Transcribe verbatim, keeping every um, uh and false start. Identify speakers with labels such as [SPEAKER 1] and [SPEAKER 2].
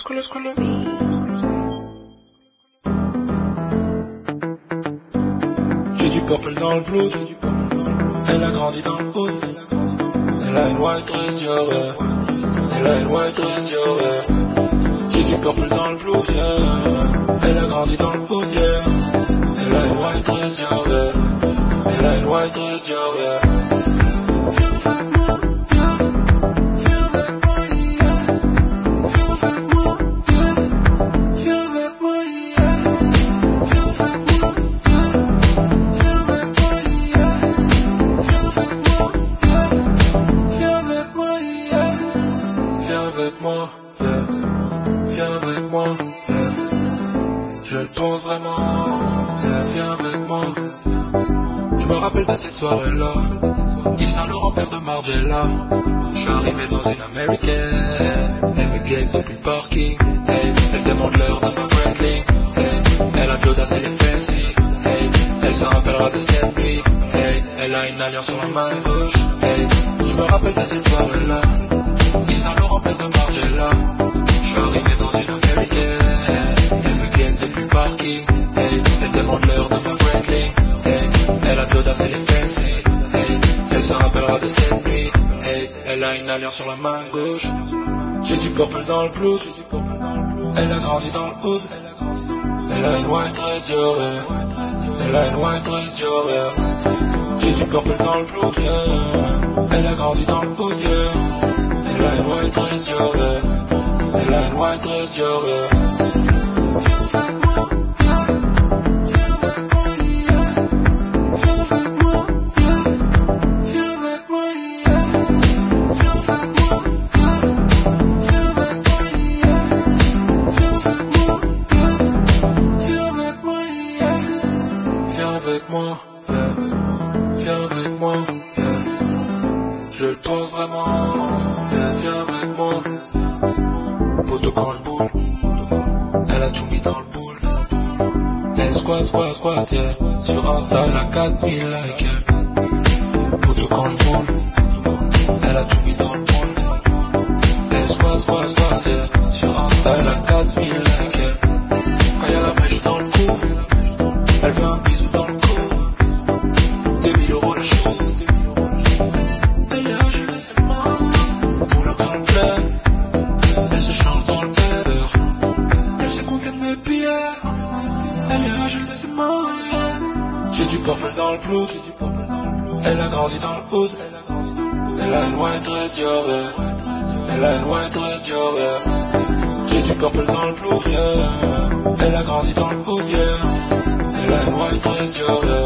[SPEAKER 1] Scroll, scroll. J'ai du purple dans le blood. Elle a grandi dans le hood. Elle a une white dress Dior. Elle a une white dress Dior. J'ai du purple dans le blood, yeah. Elle a grandi dans le hood, yeah. Elle a une white dress Dior. Elle a une white dress Dior, yeah. Moi, yeah. Viens avec moi, yeah. Je le pense vraiment, yeah. Viens avec moi. Je me rappelle de cette soirée-là, Yves Saint Laurent, père de Margiela. Je suis arrivé dans une américaine, elle me guette depuis le parking, hey. Elle demande l'heure de ma Bradley, hey. Elle a Claude assez les fancy, hey. Elle se rappellera de cette nuit, hey. Elle a une alliance sur la main gauche, hey. Je me rappelle de cette soirée-là, Yves Saint Laurent, père de Margiela. Je suis arrivé dans une américaine, elle me guette depuis le parking, hey. Elle demande l'heure de ma Bradley, hey. Elle a Claude assez les fancy, hey. Elle se rappellera de cette nuit, hey. Elle a une alliance sur la main gauche. J'ai du purple dans le blood. Elle a grandi dans le hood. Elle a une white dress Dior, yeah. Elle a une white dress Dior, yeah. J'ai du purple dans le blood, yeah. Elle a grandi dans le hood, yeah. Elle a une white dress Dior, yeah. Elle a une white dress Dior, yeah. Avec moi, yeah. Viens avec moi, yeah. Je le pense vraiment, yeah. Viens avec moi. Poto quand je boule, elle a tout mis dans le boule. Elle squat, squat, squat, yeah. Sur Insta, elle a quatre mille likes, yeah. Poto quand je boule, elle a tout mis dans le boule. Elle squat, squat, squat, yeah. Sur Insta, elle a quatre mille likes, yeah. Quand y'a la mèche dans le cou, elle veut un bisou dans le cou. deux mille euros le show. Elle est agile de ses mains, pour le grand plein. Elle se change dans le beurre. Elle se compte mes billets. Elle est agile de ses mains. J'ai du purple dans le blood. Elle a grandi dans le hood. Elle a une white dress Dior, yeah. Elle a une white dress Dior, yeah. J'ai du purple dans le blood, yeah. Elle a grandi dans le hood, yeah. Elle a une white dress Dior, yeah.